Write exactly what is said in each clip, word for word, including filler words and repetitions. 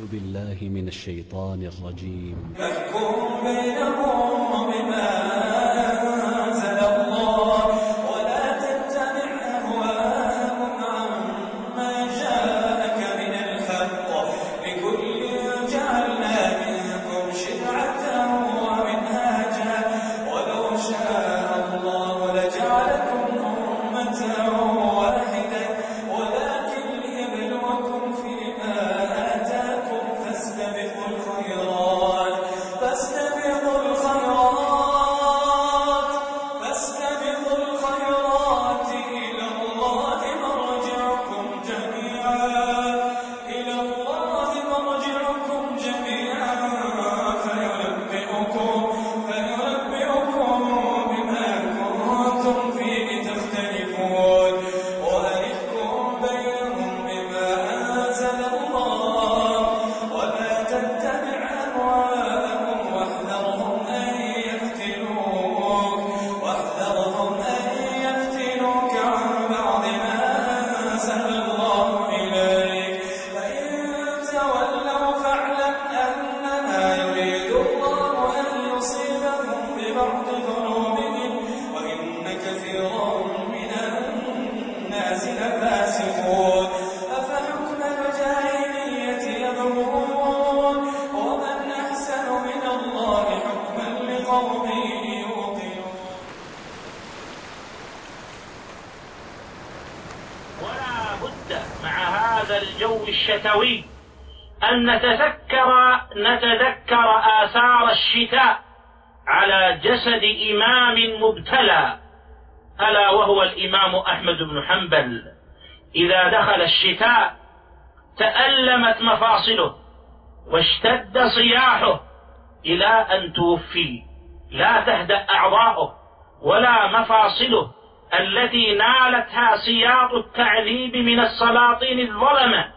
أعوذ بالله من الشيطان الرجيم. فاحكم بينهم بما أنزل الله ولا تتبع أهواءهم عما جاءك من الحق لكل جعلنا منكم شرعة ومنهاجا ولو شاء الله لجعلكم أمة واحدة ولكن ليبلوكم فيما آتاكم فاستبقوا الخيرات فاستبقوا الخيرات فاستبقوا الخيرات إلى الله مرجعكم جميعا إلى الله مرجعكم جميعا فينبئكم فينبئكم بما كنتم فيه تختلفون وأحكم بينهم بما أنزل الله ولا تتبع أهواءهم واحذرهم أن يفتنوك واحذرهم أن يفتنوك عن بعض ما أنزل الله إليك فإن تولوا فاعلم أنما يريد الله أن يصيبهم ببعض ذنوبهم وإن كثيرا من الناس لفاسقون أفحكم الجاهلية يبغون ومن أحسن من الله حكما لقوم يوقنون. ولا بد مع هذا الجو الشتوي أن نتذكر نتذكر آثار الشتاء على جسد إمام مبتلى ألا وهو الإمام أحمد بن حنبل. إذا دخل الشتاء تألمت مفاصله واشتد صياحه إلى أن توفي، لا تهدأ أعضاؤه ولا مفاصله التي نالتها سياط التعذيب من السلاطين الظلمة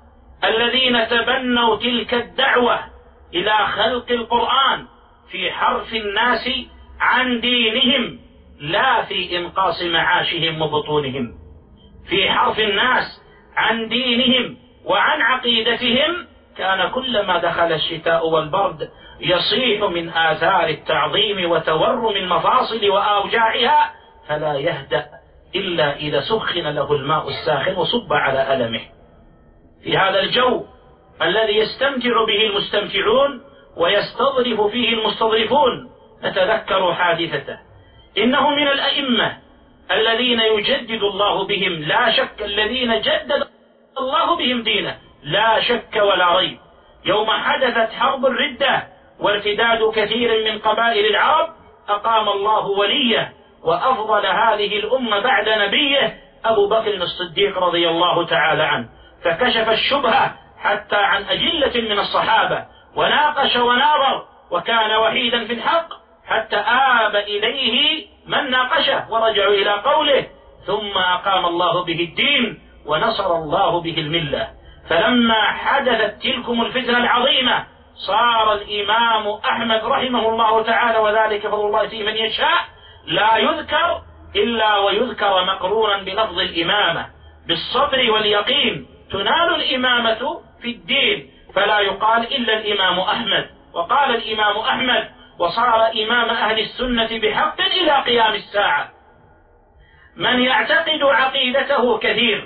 الذين تبنوا تلك الدعوة إلى خلق القرآن في حرف الناس عن دينهم لا في إنقاص معاشهم وبطونهم، في حرف الناس عن دينهم وعن عقيدتهم. كان كلما دخل الشتاء والبرد يصيح من آثار التعظيم وتورم المفاصل وأوجاعها فلا يهدأ إلا إذا سخن له الماء الساخن وصب على ألمه. في هذا الجو الذي يستمتع به المستمتعون ويستظرف فيه المستظرفون نتذكر حادثته. إنه من الأئمة الذين يجدد الله بهم لا شك، الذين جدد الله بهم دينه لا شك ولا ريب. يوم حدثت حرب الردة وارتداد كثير من قبائل العرب أقام الله وليه وأفضل هذه الأمة بعد نبيه أبو بكر الصديق رضي الله تعالى عنه، فكشف الشبهة حتى عن أجلة من الصحابة وناقش وناظر وكان وحيدا في الحق حتى آب إليه من ناقشه ورجعوا إلى قوله، ثم أقام الله به الدين ونصر الله به الملة. فلما حدثت تلكم الفتنة العظيمة صار الإمام أحمد رحمه الله تعالى، وذلك فضل الله فيه من يشاء، لا يذكر إلا ويذكر مقرونا بلفظ الإمامة بالصبر واليقين. تنال الإمامة في الدين فلا يقال إلا الإمام أحمد. وقال الإمام أحمد وصار إمام أهل السنة بحق إلى قيام الساعة. من يعتقد عقيدته كثير،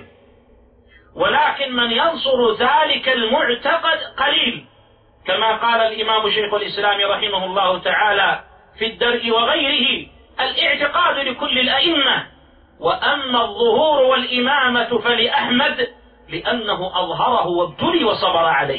ولكن من ينصر ذلك المعتقد قليل، كما قال الإمام شيخ الإسلام رحمه الله تعالى في الدرء وغيره: الاعتقاد لكل الأئمة، وأما الظهور والإمامة فلأحمد لأنه أظهره وابتلي وصبر عليه.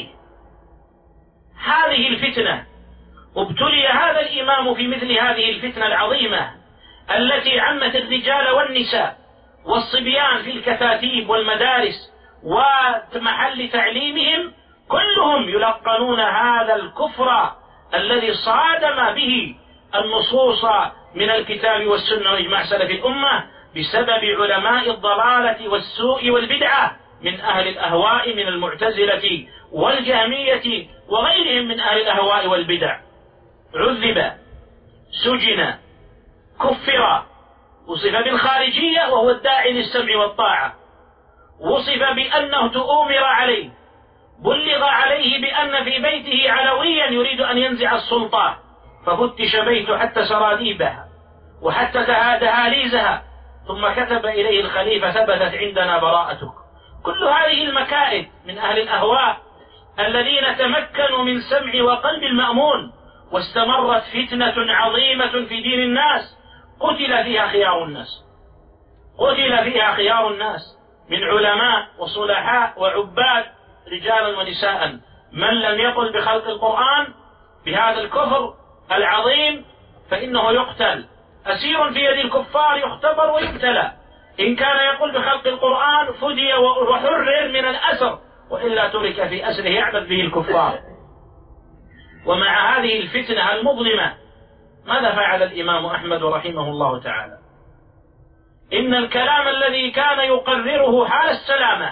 هذه الفتنة ابتلي هذا الإمام في مثل هذه الفتنة العظيمة التي عمت الرجال والنساء والصبيان في الكتاتيب والمدارس ومحل تعليمهم، كلهم يلقنون هذا الكفر الذي صادم به النصوص من الكتاب والسنة وإجماع سلف الأمة بسبب علماء الضلالة والسوء والبدعة من أهل الأهواء من المعتزلة والجهمية وغيرهم من أهل الأهواء والبدع. عذب، سجن، كفر، وصف بالخارجية وهو الداعي للسمع والطاعة، وصف بأنه تؤمر عليه، بلغ عليه بأن في بيته علويا يريد أن ينزع السلطة، ففتش بيته حتى سراديبها وحتى دهاليزها، ثم كتب إليه الخليفة: ثبتت عندنا براءتك. كل هذه المكائد من أهل الأهواء الذين تمكنوا من سمع وقلب المأمون، واستمرت فتنة عظيمة في دين الناس قتل فيها خيار الناس، قتل فيها خيار الناس من علماء وصلحاء وعباد رجالا ونساء. من لم يقل بخلق القرآن بهذا الكفر العظيم فإنه يقتل، أسير في يد الكفار يختبر ويبتلى. إن كان يقول بخلق القرآن فدي وحرر من الأسر، وإلا ترك في أسره يعبد به الكفار. ومع هذه الفتنة المظلمة ماذا فعل الإمام أحمد رحمه الله تعالى؟ إن الكلام الذي كان يقرره حال السلامة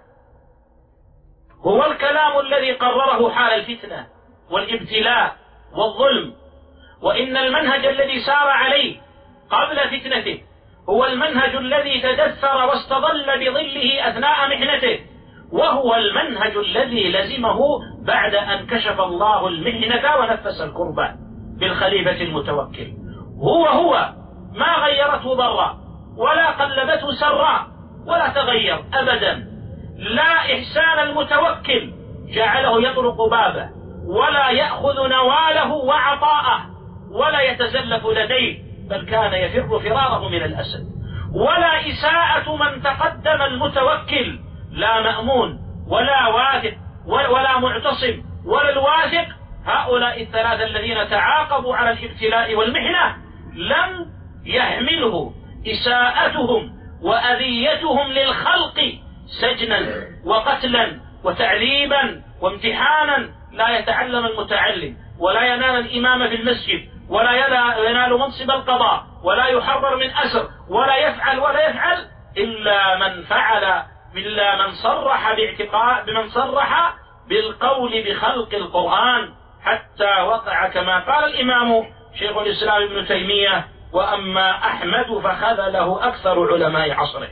هو الكلام الذي قرره حال الفتنة والابتلاء والظلم، وإن المنهج الذي سار عليه قبل فتنته هو المنهج الذي تدثر واستظل بظله أثناء محنته، وهو المنهج الذي لزمه بعد أن كشف الله المحنة ونفس الكربة بالخليفة المتوكل. هو هو ما غيرته ضرا ولا قلبته سرا ولا تغير أبدا. لا إحسان المتوكل جعله يطرق بابه ولا يأخذ نواله وعطاءه ولا يتزلف لديه، بل كان يفر فراره من الأسد. ولا إساءة من تقدم المتوكل، لا مأمون ولا واثق ولا معتصم ولا الواثق، هؤلاء الثلاثة الذين تعاقبوا على الابتلاء والمحنة لم يحمله إساءتهم وأذيتهم للخلق سجنا وقتلا وتعذيبا وامتحانا. لا يتعلم المتعلم ولا ينال الإمام في المسجد ولا ينال منصب القضاء ولا يحرر من أسر ولا يفعل ولا يفعل إلا من فعل، إلا من صرح باعتقاد بمن صرح بالقول بخلق القرآن، حتى وقع كما قال الإمام شيخ الإسلام ابن تيمية: وأما أحمد فخذله أكثر علماء عصره.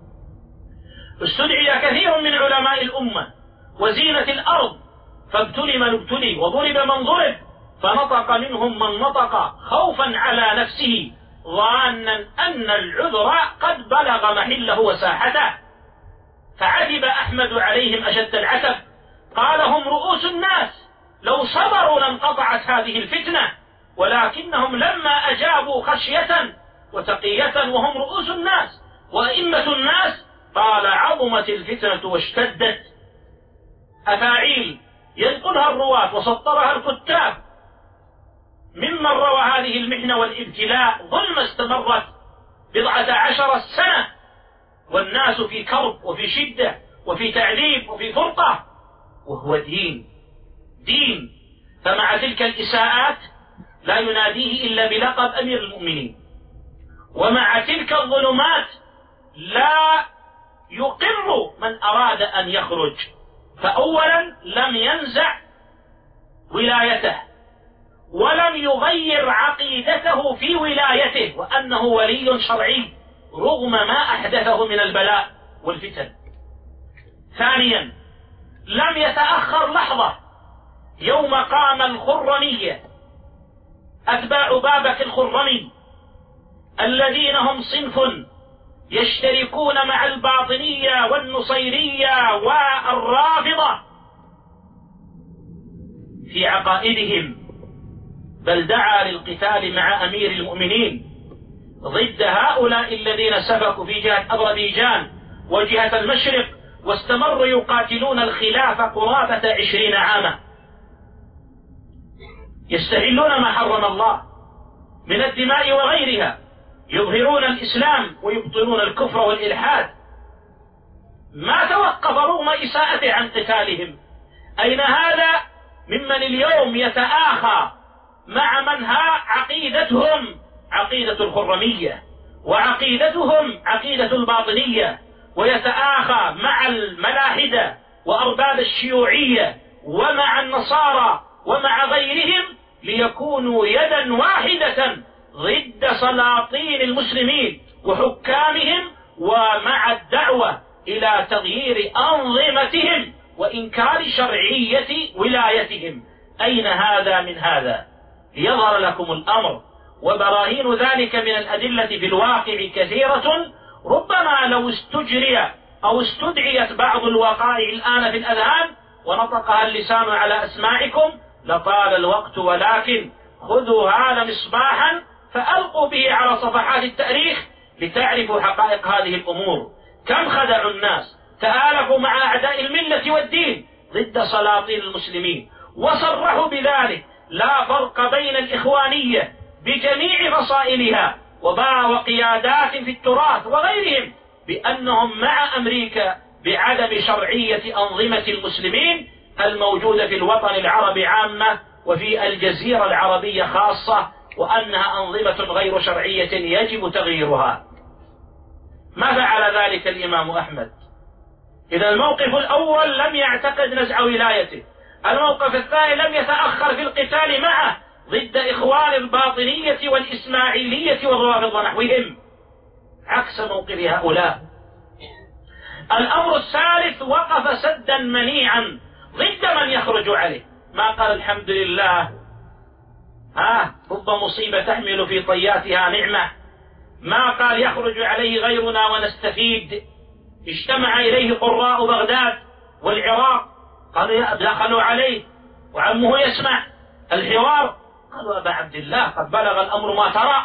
استدعي كثير من علماء الأمة وزينة الأرض فابتلي من ابتلي وضرب من ضرب، فنطق منهم من نطق خوفا على نفسه ظانا أن العذر قد بلغ محله وساحته. فعتب أحمد عليهم أشد العتب، قال: هم رؤوس الناس، لو صبروا لانقطعت هذه الفتنة، ولكنهم لما أجابوا خشية وتقية وهم رؤوس الناس وأئمة الناس قال: عظمت الفتنة واشتدت. أفاعيل ينقلها الرواة وسطرها الكتاب ممن روى هذه المحنة والابتلاء ظلم استمرت بضعة عشر سنة، والناس في كرب وفي شدة وفي تعذيب وفي فرقة، وهو دين دين. فمع تلك الإساءات لا يناديه إلا بلقب أمير المؤمنين، ومع تلك الظلمات لا يقر من أراد أن يخرج. فأولا لم ينزع ولايته ولم يغير عقيدته في ولايته وأنه ولي شرعي رغم ما أحدثه من البلاء والفتن. ثانيا لم يتأخر لحظة يوم قام الخرمية أتباع بابك الخرمي الذين هم صنف يشتركون مع الباطنية والنصيرية والرافضة في عقائدهم، بل دعا للقتال مع أمير المؤمنين ضد هؤلاء الذين سفكوا في جهة أذربيجان وجهة المشرق، واستمروا يقاتلون الخلافة قرابة عشرين عاما، يستحلون ما حرم الله من الدماء وغيرها، يظهرون الإسلام ويبطلون الكفر والإلحاد. ما توقف رغم إساءته عن قتالهم. أين هذا ممن اليوم يتآخى مع من ها عقيدتهم عقيدة الخرمية وعقيدتهم عقيدة الباطنية، ويتآخى مع الملاحدة وأرباب الشيوعية ومع النصارى ومع غيرهم ليكونوا يدا واحدة ضد سلاطين المسلمين وحكامهم، ومع الدعوة إلى تغيير أنظمتهم وإنكار شرعية ولايتهم. أين هذا من هذا؟ ليظهر لكم الأمر، وبراهين ذلك من الأدلة في الواقع كثيرة، ربما لو استجري أو استدعيت بعض الوقائع الآن في الأذهان ونطقها اللسان على أسماعكم لطال الوقت، ولكن خذوا هذا مصباحا فألقوا به على صفحات التاريخ لتعرفوا حقائق هذه الأمور. كم خدعوا الناس، تآلفوا مع أعداء الملة والدين ضد سلاطين المسلمين، وصرحوا بذلك. لا فرق بين الإخوانية بجميع فصائلها وقيادات في التراث وغيرهم بأنهم مع أمريكا بعدم شرعية أنظمة المسلمين الموجودة في الوطن العربي عامة وفي الجزيرة العربية خاصة، وأنها أنظمة غير شرعية يجب تغييرها. ما فعل ذلك الإمام أحمد؟ إذا الموقف الأول لم يعتقد نزع ولايته، الموقف الثاني لم يتأخر في القتال معه ضد إخوان الباطنية والإسماعيلية والروافض ونحوهم عكس موقف هؤلاء. الأمر الثالث وقف سدا منيعا ضد من يخرج عليه، ما قال الحمد لله ها رب مصيبة تحمل في طياتها نعمة، ما قال يخرج عليه غيرنا ونستفيد. اجتمع إليه قراء بغداد والعراق قالوا دخلوا عليه وعمه يسمع الحوار، قالوا أبا عبد الله قد بلغ الأمر ما ترى،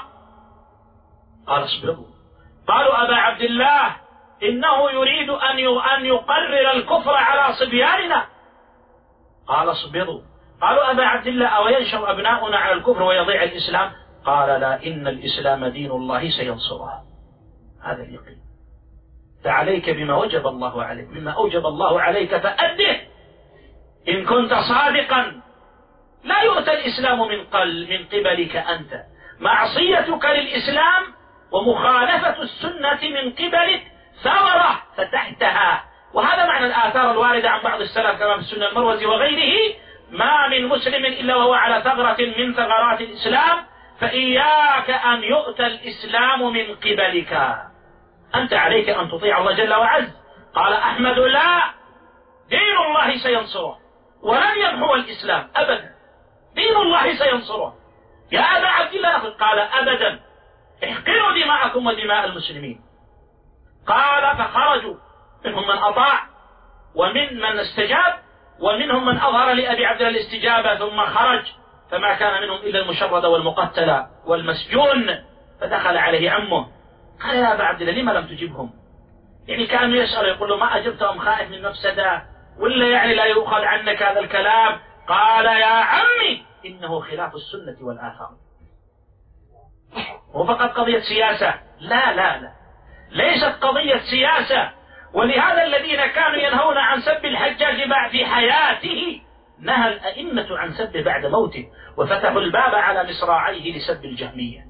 قال اصبروا. قالوا أبا عبد الله إنه يريد أن يقرر الكفر على صبياننا، قال اصبروا. قالوا أبا عبد الله أو ينشر أبناؤنا على الكفر ويضيع الإسلام، قال لا، إن الإسلام دين الله سينصره. هذا اليقين. فعليك بما وجب الله عليك، بما أوجب الله عليك فأده إن كنت صادقا. لا يؤتى الإسلام من قل من قبلك أنت، معصيتك للإسلام ومخالفة السنة من قبلك ثغرة فتحتها. وهذا معنى الآثار الواردة عن بعض السلف كما في السنة المروزي وغيره: ما من مسلم إلا وهو على ثغرة من ثغرات الإسلام، فإياك أن يؤتى الإسلام من قبلك، أنت عليك أن تطيع الله جل وعز. قال أحمد لا، دين الله سينصره ولن يمحو الإسلام أبدا، دين الله سينصره. يا أبا عبد الله قال أبدا، احقنوا دماءكم ودماء المسلمين. قال فخرجوا، منهم من أطاع ومن من استجاب ومنهم من أظهر لأبي عبد الله الاستجابة ثم خرج، فما كان منهم إلا المشرد والمقتل والمسجون. فدخل عليه عمه قال يا أبا عبد الله لما لم تجبهم؟ يعني كانوا يسأل يقول له ما أجبتهم خائف من مفسدة ولا يعني لا يؤخذ عنك هذا الكلام؟ قال يا عمي إنه خلاف السنة والآثار. هو فقط قضية سياسة؟ لا لا لا، ليست قضية سياسة. ولهذا الذين كانوا ينهون عن سب الحجاج بعد في حياته نهى الأئمة عن سب بعد موته، وفتحوا الباب على مصراعيه لسب الجهمية.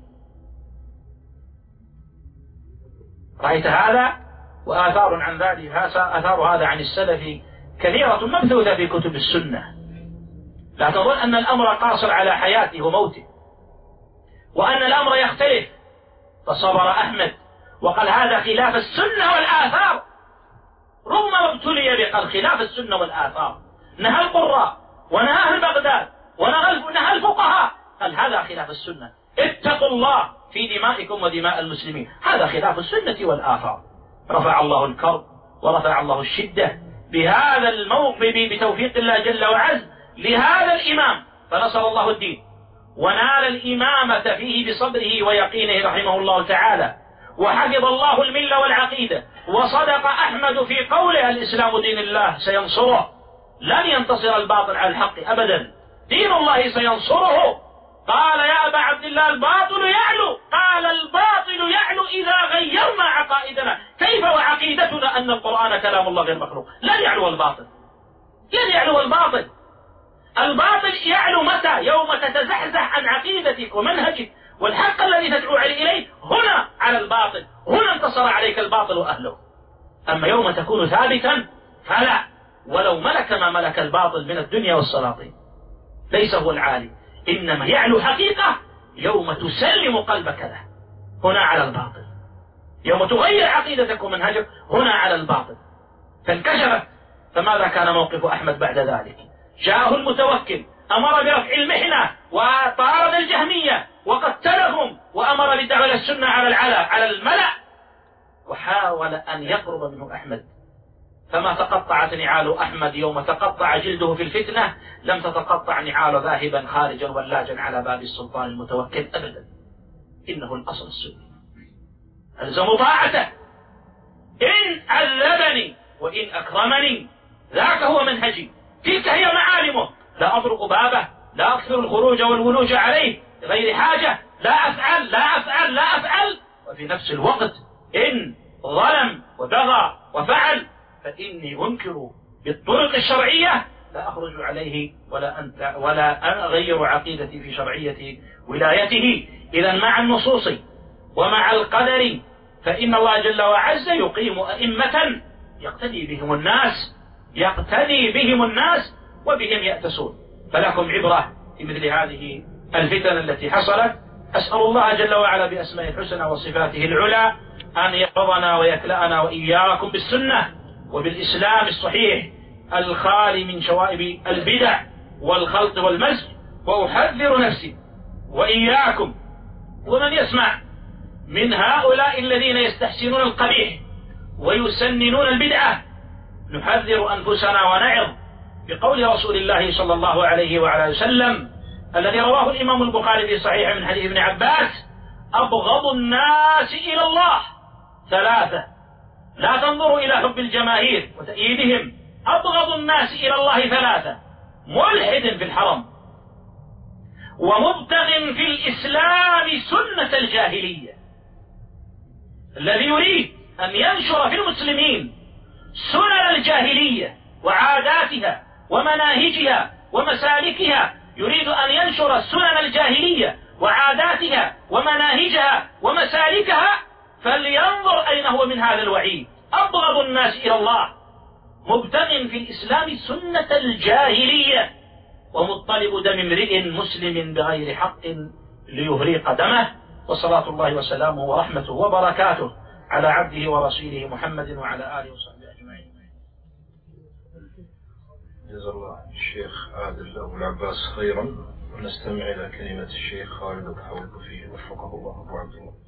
رأيت هذا؟ وآثار عن ذلك، آثار هذا عن السلف كثيرة مبثوثة في كتب السنة. لا تظن أن الأمر قاصر على حياته وموته، وأن الأمر يختلف. فصبر أحمد وقال هذا خلاف السنة والآثار، رغم ابتلي بقال خلاف السنة والآثار. نهى القراء ونهى أهل بغداد ونهى الفقهاء، قال هذا خلاف السنة، اتقوا الله في دمائكم ودماء المسلمين، هذا خلاف السنة والآثار. رفع الله الكرب ورفع الله الشدة بهذا الموقف بتوفيق الله جل وعز لهذا الإمام، فنصر الله الدين ونال الإمامة فيه بصبره ويقينه رحمه الله تعالى، وحفظ الله الملة والعقيدة. وصدق أحمد في قوله الإسلام دين الله سينصره، لن ينتصر الباطل على الحق أبدا، دين الله سينصره. قال يا أبا عبد الله الباطل يعلو، قال الباطل يعلو إذا غيرنا عقائدنا. كيف وعقيدتنا أن القرآن كلام الله غير مخلوق؟ لن يعلو الباطل، لن يعلو الباطل. الباطل يعلو متى؟ يوم تتزحزح عن عقيدتك ومنهجك والحق الذي تدعو إليه، هنا على الباطل، هنا انتصر عليك الباطل وأهله. أما يوم تكون ثابتا فلا، ولو ملك ما ملك الباطل من الدنيا والسلاطين، ليس هو العالي، إنما يعلو حقيقة يوم تسلم قلبك له، هنا على الباطل. يوم تغير عقيدتك ومنهجك، هنا على الباطل. فانكشفت فماذا كان موقف أحمد بعد ذلك؟ جاءه المتوكل أمر برفع المحنة وطارد الجهمية وقتلهم وأمر بالدعوة السنة على العلا على الملأ، وحاول أن يقرب منه أحمد، فما تقطعت نعال أحمد يوم تقطع جلده في الفتنة لم تتقطع نعال ذاهبا خارجا ولاجا على باب السلطان المتوكل أبدا. إنه الأصل السني، ألزم طاعته إن عذبني وإن أكرمني، ذاك هو منهجي، تلك هي معالمه، لا أطرق بابه، لا أكثر الخروج والولوج عليه غير حاجة، لا أفعل لا أفعل لا أفعل، وفي نفس الوقت إن ظلم وبغى وفعل فإني أنكر بالطرق الشرعية، لا أخرج عليه ولا أنت ولا أغير عقيدتي في شرعية ولايته. إذا مع النصوص ومع القدر فإن الله جل وعز يقيم أئمة يقتدي بهم الناس يقتدي بهم الناس وبهم يأتسون. فلكم عبرة في مثل هذه الفتن التي حصلت. أسأل الله جل وعلا بأسماء الحسنى وصفاته العلى أن يحفظنا ويكلأنا وإياكم بالسنة وبالإسلام الصحيح الخالي من شوائب البدع والخلط والمزج. وأحذر نفسي وإياكم ومن يسمع من هؤلاء الذين يستحسنون القبيح ويسننون البدعة، نحذر أنفسنا ونعظ بقول رسول الله صلى الله عليه وعلى وسلم الذي رواه الإمام البخاري في صحيح من حديث ابن عباس: أبغض الناس إلى الله ثلاثة، لا تنظروا إلى حب الجماهير وتأييدهم، أبغض الناس إلى الله ثلاثة: ملحد في الحرم، ومبتغ في الإسلام سنة الجاهلية. الذي يريد أن ينشر في المسلمين سنن الجاهلية وعاداتها ومناهجها ومسالكها، يريد أن ينشر سنن الجاهلية وعاداتها ومناهجها ومسالكها، فلينظر أين هو من هذا الوعيد. أبغض الناس إلى الله مبتغ في الإسلام سنة الجاهلية، ومطلب دم امرئ مسلم بغير حق ليهريق دمه. وصلاة الله وسلامه ورحمته وبركاته على عبده ورسوله محمد وعلى آله وصحبه أجمعين. جزا الله الشيخ عادل أبو العباس خيرا، ونستمع إلى كلمة الشيخ خالد الحول فيه وفقه الله أبو عبد الله.